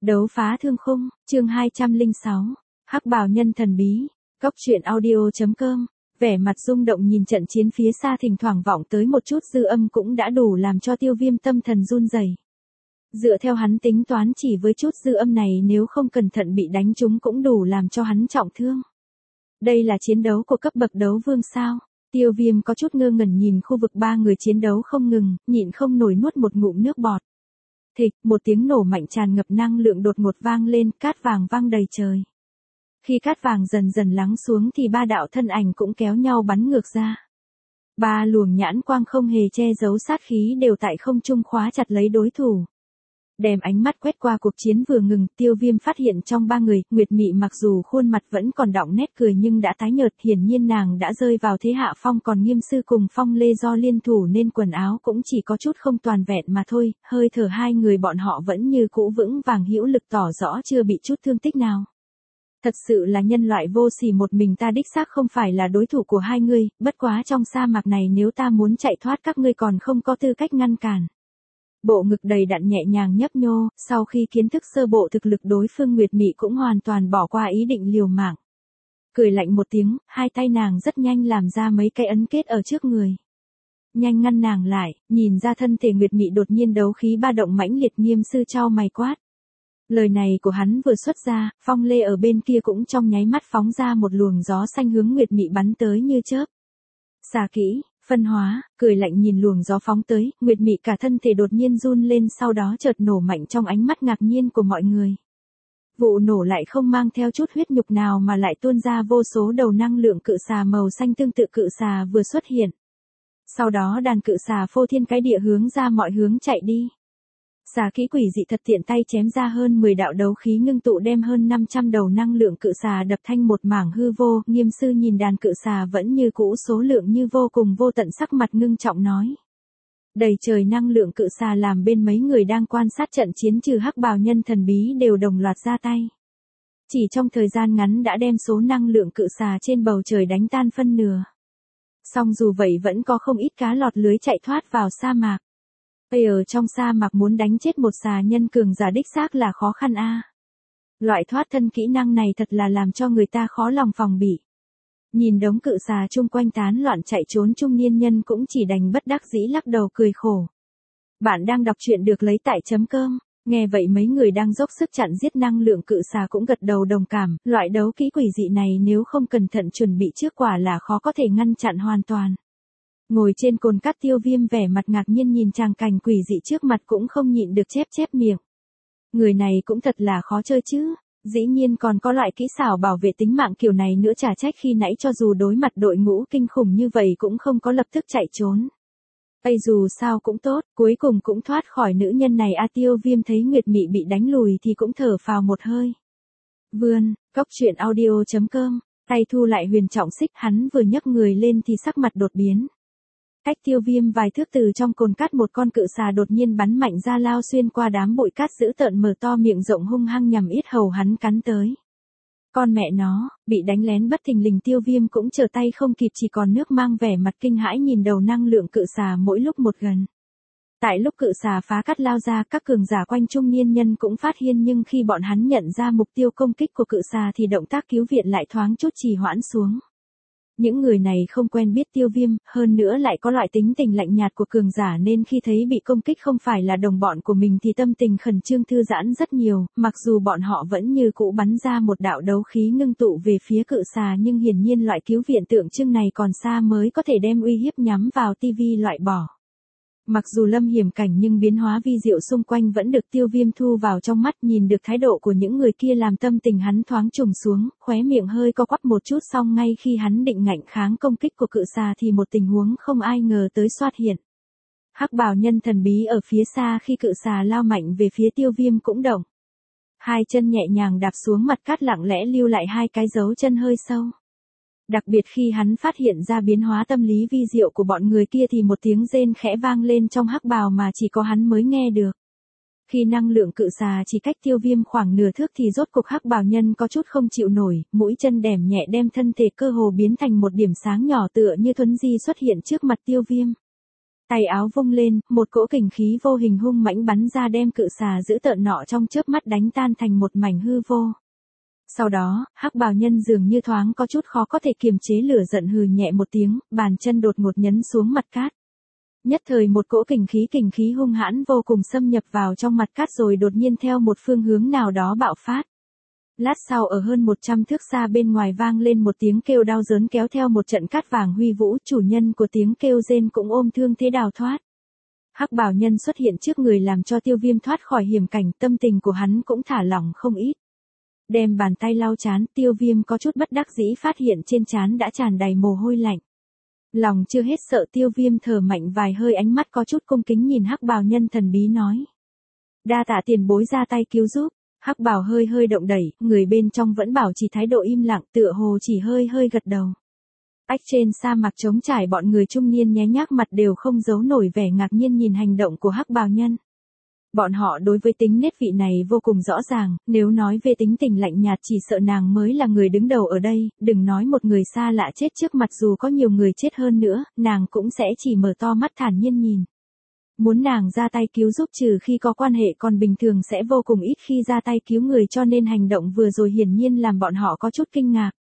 Đấu phá thương khung, chương 206. Hắc bào nhân thần bí. Cốc truyện audio.com. Vẻ mặt rung động nhìn trận chiến phía xa, thỉnh thoảng vọng tới một chút dư âm cũng đã đủ làm cho Tiêu Viêm tâm thần run rẩy. Dựa theo hắn tính toán, chỉ với chút dư âm này nếu không cẩn thận bị đánh trúng cũng đủ làm cho hắn trọng thương. Đây là chiến đấu của cấp bậc đấu vương sao? Tiêu Viêm có chút ngơ ngẩn nhìn khu vực ba người chiến đấu không ngừng, nhịn không nổi nuốt một ngụm nước bọt. Thịch, một tiếng nổ mạnh tràn ngập năng lượng đột ngột vang lên, cát vàng vang đầy trời. Khi cát vàng dần dần lắng xuống thì ba đạo thân ảnh cũng kéo nhau bắn ngược ra. Ba luồng nhãn quang không hề che giấu sát khí đều tại không trung khóa chặt lấy đối thủ. Đem ánh mắt quét qua cuộc chiến vừa ngừng, Tiêu Viêm phát hiện trong ba người, Nguyệt Mị mặc dù khuôn mặt vẫn còn đọng nét cười nhưng đã tái nhợt, hiển nhiên nàng đã rơi vào thế hạ phong, còn Nghiêm Sư cùng Phong Lê do liên thủ nên quần áo cũng chỉ có chút không toàn vẹn mà thôi, hơi thở hai người bọn họ vẫn như cũ vững vàng hữu lực, tỏ rõ chưa bị chút thương tích nào. Thật sự là nhân loại vô sỉ, một mình ta đích xác không phải là đối thủ của hai ngươi, bất quá trong sa mạc này nếu ta muốn chạy thoát các ngươi còn không có tư cách ngăn cản. Bộ ngực đầy đặn nhẹ nhàng nhấp nhô, sau khi kiến thức sơ bộ thực lực đối phương, Nguyệt Mị cũng hoàn toàn bỏ qua ý định liều mạng. Cười lạnh một tiếng, hai tay nàng rất nhanh làm ra mấy cái ấn kết ở trước người. Nhanh ngăn nàng lại, nhìn ra thân thể Nguyệt Mị đột nhiên đấu khí ba động mãnh liệt, Nghiêm Sư chau mày quát. Lời này của hắn vừa xuất ra, Phong Lê ở bên kia cũng trong nháy mắt phóng ra một luồng gió xanh hướng Nguyệt Mị bắn tới như chớp. Xà kỹ, phân hóa, cười lạnh nhìn luồng gió phóng tới, Nguyệt Mị cả thân thể đột nhiên run lên, sau đó chợt nổ mạnh trong ánh mắt ngạc nhiên của mọi người. Vụ nổ lại không mang theo chút huyết nhục nào mà lại tuôn ra vô số đầu năng lượng cự xà màu xanh tương tự cự xà vừa xuất hiện. Sau đó đàn cự xà phô thiên cái địa hướng ra mọi hướng chạy đi. Xà kỹ quỷ dị thật, tiện tay chém ra hơn 10 đạo đấu khí ngưng tụ đem hơn 500 đầu năng lượng cự xà đập thành một mảng hư vô. Nghiêm Sư nhìn đàn cự xà vẫn như cũ số lượng như vô cùng vô tận, sắc mặt ngưng trọng nói. Đầy trời năng lượng cự xà làm bên mấy người đang quan sát trận chiến trừ hắc bào nhân thần bí đều đồng loạt ra tay. Chỉ trong thời gian ngắn đã đem số năng lượng cự xà trên bầu trời đánh tan phân nửa. Song dù vậy vẫn có không ít cá lọt lưới chạy thoát vào sa mạc. Ở trong sa mạc muốn đánh chết một xà nhân cường giả đích xác là khó khăn a. Loại thoát thân kỹ năng này thật là làm cho người ta khó lòng phòng bị. Nhìn đống cự xà chung quanh tán loạn chạy trốn, trung niên nhân cũng chỉ đành bất đắc dĩ lắc đầu cười khổ. Bạn đang đọc truyện được lấy tại .com. Nghe vậy mấy người đang dốc sức chặn giết năng lượng cự xà cũng gật đầu đồng cảm, loại đấu kỹ quỷ dị này nếu không cẩn thận chuẩn bị trước quả là khó có thể ngăn chặn hoàn toàn. Ngồi trên cồn cát, Tiêu Viêm vẻ mặt ngạc nhiên nhìn tràng cảnh quỷ dị trước mặt cũng không nhịn được chép miệng. Người này cũng thật là khó chơi chứ, dĩ nhiên còn có loại kỹ xảo bảo vệ tính mạng kiểu này nữa, chả trách khi nãy cho dù đối mặt đội ngũ kinh khủng như vậy cũng không có lập tức chạy trốn. Dù sao cũng tốt, cuối cùng cũng thoát khỏi nữ nhân này a. Tiêu Viêm thấy Nguyệt Mị bị đánh lùi thì cũng thở phào một hơi. Vươn, cốc truyện audio.com, tay thu lại huyền trọng xích, hắn vừa nhấc người lên thì sắc mặt đột biến. Cách Tiêu Viêm vài thước, từ trong cồn cát một con cự xà đột nhiên bắn mạnh ra, lao xuyên qua đám bụi cát, dữ tợn mở to miệng rộng hung hăng nhằm yết hầu hắn cắn tới. Con mẹ nó, bị đánh lén bất thình lình, Tiêu Viêm cũng trở tay không kịp, chỉ còn nước mang vẻ mặt kinh hãi nhìn đầu năng lượng cự xà mỗi lúc một gần. Tại lúc cự xà phá cát lao ra, các cường giả quanh trung niên nhân cũng phát hiện, nhưng khi bọn hắn nhận ra mục tiêu công kích của cự xà thì động tác cứu viện lại thoáng chút trì hoãn xuống. Những người này không quen biết Tiêu Viêm, hơn nữa lại có loại tính tình lạnh nhạt của cường giả nên khi thấy bị công kích không phải là đồng bọn của mình thì tâm tình khẩn trương thư giãn rất nhiều, mặc dù bọn họ vẫn như cũ bắn ra một đạo đấu khí ngưng tụ về phía cự xà, nhưng hiển nhiên loại cứu viện tượng trưng này còn xa mới có thể đem uy hiếp nhắm vào tivi loại bỏ. Mặc dù lâm hiểm cảnh nhưng biến hóa vi diệu xung quanh vẫn được Tiêu Viêm thu vào trong mắt, nhìn được thái độ của những người kia làm tâm tình hắn thoáng trùng xuống, khóe miệng hơi co quắp một chút, xong ngay khi hắn định ngạnh kháng công kích của cự xà thì một tình huống không ai ngờ tới xuất hiện. Hắc bào nhân thần bí ở phía xa khi cự xà lao mạnh về phía Tiêu Viêm cũng động. Hai chân nhẹ nhàng đạp xuống mặt cát, lặng lẽ lưu lại hai cái dấu chân hơi sâu. Đặc biệt khi hắn phát hiện ra biến hóa tâm lý vi diệu của bọn người kia thì một tiếng rên khẽ vang lên trong hắc bào mà chỉ có hắn mới nghe được. Khi năng lượng cự xà chỉ cách Tiêu Viêm khoảng nửa thước thì rốt cục hắc bào nhân có chút không chịu nổi, mũi chân đẻm nhẹ đem thân thể cơ hồ biến thành một điểm sáng nhỏ tựa như thuấn di xuất hiện trước mặt Tiêu Viêm. Tay áo vung lên, một cỗ kình khí vô hình hung mãnh bắn ra đem cự xà dữ tợn nọ trong chớp mắt đánh tan thành một mảnh hư vô. Sau đó, hắc bào nhân dường như thoáng có chút khó có thể kiềm chế lửa giận hừ nhẹ một tiếng, bàn chân đột ngột nhấn xuống mặt cát. Nhất thời một cỗ kình khí hung hãn vô cùng xâm nhập vào trong mặt cát rồi đột nhiên theo một phương hướng nào đó bạo phát. Lát sau ở hơn 100 thước xa bên ngoài vang lên một tiếng kêu đau đớn kéo theo một trận cát vàng huy vũ, chủ nhân của tiếng kêu rên cũng ôm thương thế đào thoát. Hắc bào nhân xuất hiện trước người làm cho Tiêu Viêm thoát khỏi hiểm cảnh, tâm tình của hắn cũng thả lỏng không ít. Đem bàn tay lau trán, Tiêu Viêm có chút bất đắc dĩ phát hiện trên trán đã tràn đầy mồ hôi lạnh. Lòng chưa hết sợ, Tiêu Viêm thở mạnh vài hơi, ánh mắt có chút cung kính nhìn hắc bào nhân thần bí nói. Đa tạ tiền bối ra tay cứu giúp. Hắc bào hơi động đẩy, người bên trong vẫn bảo trì thái độ im lặng, tựa hồ chỉ hơi gật đầu. Ách trên sa mạc trống trải, bọn người trung niên nhé nhác mặt đều không giấu nổi vẻ ngạc nhiên nhìn hành động của hắc bào nhân. Bọn họ đối với tính nết vị này vô cùng rõ ràng, nếu nói về tính tình lạnh nhạt chỉ sợ nàng mới là người đứng đầu ở đây, đừng nói một người xa lạ chết trước mặt, dù có nhiều người chết hơn nữa, nàng cũng sẽ chỉ mở to mắt thản nhiên nhìn. Muốn nàng ra tay cứu giúp trừ khi có quan hệ, còn bình thường sẽ vô cùng ít khi ra tay cứu người, cho nên hành động vừa rồi hiển nhiên làm bọn họ có chút kinh ngạc.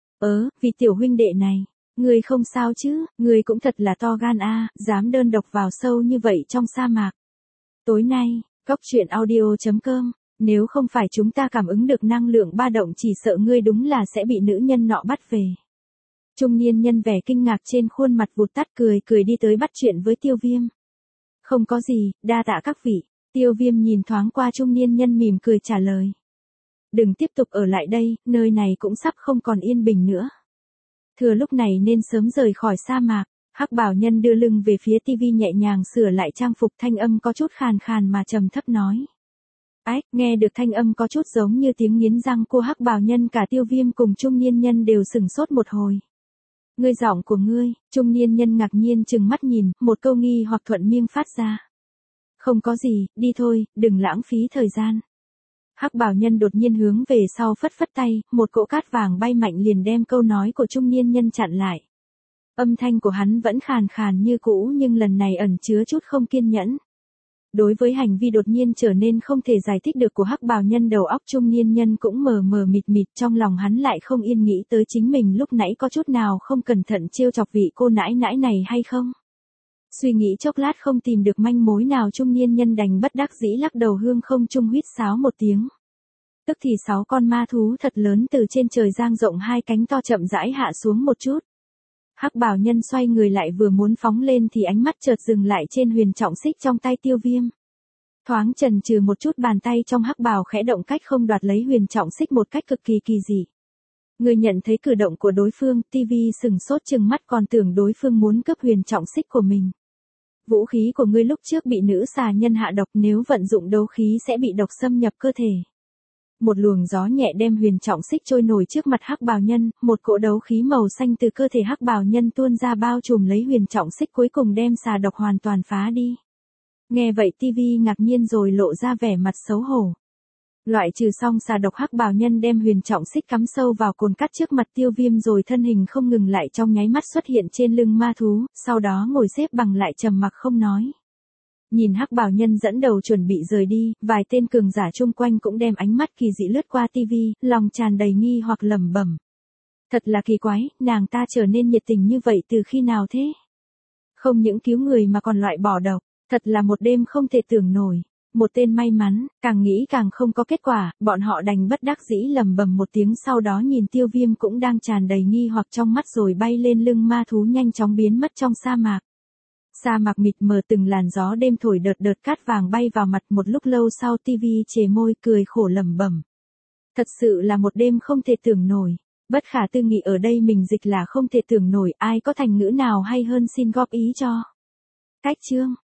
Vì tiểu huynh đệ này, người không sao chứ, người cũng thật là to gan a, dám đơn độc vào sâu như vậy trong sa mạc. Tối nay, Cốc Truyện Audio.com, nếu không phải chúng ta cảm ứng được năng lượng ba động chỉ sợ ngươi đúng là sẽ bị nữ nhân nọ bắt về. Trung niên nhân vẻ kinh ngạc trên khuôn mặt vụt tắt, cười đi tới bắt chuyện với Tiêu Viêm. Không có gì, đa tạ các vị. Tiêu Viêm nhìn thoáng qua trung niên nhân mỉm cười trả lời. Đừng tiếp tục ở lại đây, nơi này cũng sắp không còn yên bình nữa. Thừa lúc này nên sớm rời khỏi sa mạc. Hắc bào nhân đưa lưng về phía tivi nhẹ nhàng sửa lại trang phục, thanh âm có chút khàn khàn mà trầm thấp nói. Ách, nghe được thanh âm có chút giống như tiếng nghiến răng của hắc bào nhân, cả Tiêu Viêm cùng trung niên nhân đều sửng sốt một hồi. Ngươi, giọng của ngươi, trung niên nhân ngạc nhiên trừng mắt nhìn, một câu nghi hoặc thuận miệng phát ra. Không có gì, đi thôi, đừng lãng phí thời gian. Hắc bào nhân đột nhiên hướng về sau phất phất tay, một cỗ cát vàng bay mạnh liền đem câu nói của trung niên nhân chặn lại. Âm thanh của hắn vẫn khàn khàn như cũ nhưng lần này ẩn chứa chút không kiên nhẫn. Đối với hành vi đột nhiên trở nên không thể giải thích được của hắc bào nhân, đầu óc trung niên nhân cũng mờ mịt, trong lòng hắn lại không yên nghĩ tới chính mình lúc nãy có chút nào không cẩn thận trêu chọc vị cô nãi nãi này hay không. Suy nghĩ chốc lát không tìm được manh mối nào, trung niên nhân đành bất đắc dĩ lắc đầu hương không trung huýt sáo một tiếng. Tức thì 6 con ma thú thật lớn từ trên trời dang rộng hai cánh to chậm rãi hạ xuống một chút. Hắc bào nhân xoay người lại vừa muốn phóng lên thì ánh mắt chợt dừng lại trên huyền trọng xích trong tay Tiêu Viêm. Thoáng chần chừ một chút, bàn tay trong hắc bào khẽ động, cách không đoạt lấy huyền trọng xích một cách cực kỳ kỳ dị. Người nhận thấy cử động của đối phương, TV sừng sốt chừng mắt, còn tưởng đối phương muốn cướp huyền trọng xích của mình. Vũ khí của ngươi lúc trước bị nữ xà nhân hạ độc, nếu vận dụng đấu khí sẽ bị độc xâm nhập cơ thể. Một luồng gió nhẹ đem huyền trọng xích trôi nổi trước mặt hắc bào nhân, một cỗ đấu khí màu xanh từ cơ thể hắc bào nhân tuôn ra bao trùm lấy huyền trọng xích, cuối cùng đem xà độc hoàn toàn phá đi. Nghe vậy TV ngạc nhiên rồi lộ ra vẻ mặt xấu hổ. Loại trừ xong xà độc, hắc bào nhân đem huyền trọng xích cắm sâu vào cồn cát trước mặt Tiêu Viêm rồi thân hình không ngừng lại trong nháy mắt xuất hiện trên lưng ma thú, sau đó ngồi xếp bằng lại trầm mặc không nói. Nhìn hắc bào nhân dẫn đầu chuẩn bị rời đi, vài tên cường giả chung quanh cũng đem ánh mắt kỳ dị lướt qua TV, lòng tràn đầy nghi hoặc lẩm bẩm. Thật là kỳ quái, nàng ta trở nên nhiệt tình như vậy từ khi nào thế? Không những cứu người mà còn loại bỏ độc, thật là một đêm không thể tưởng nổi. Một tên may mắn, càng nghĩ càng không có kết quả, bọn họ đành bất đắc dĩ lẩm bẩm một tiếng, sau đó nhìn Tiêu Viêm cũng đang tràn đầy nghi hoặc trong mắt rồi bay lên lưng ma thú nhanh chóng biến mất trong sa mạc. Sa mạc mịt mờ, từng làn gió đêm thổi đợt cát vàng bay vào mặt, một lúc lâu sau TV chề môi cười khổ lẩm bẩm. Thật sự là một đêm không thể tưởng nổi, bất khả tư nghị, ở đây mình dịch là không thể tưởng nổi, ai có thành ngữ nào hay hơn xin góp ý cho. Cách chương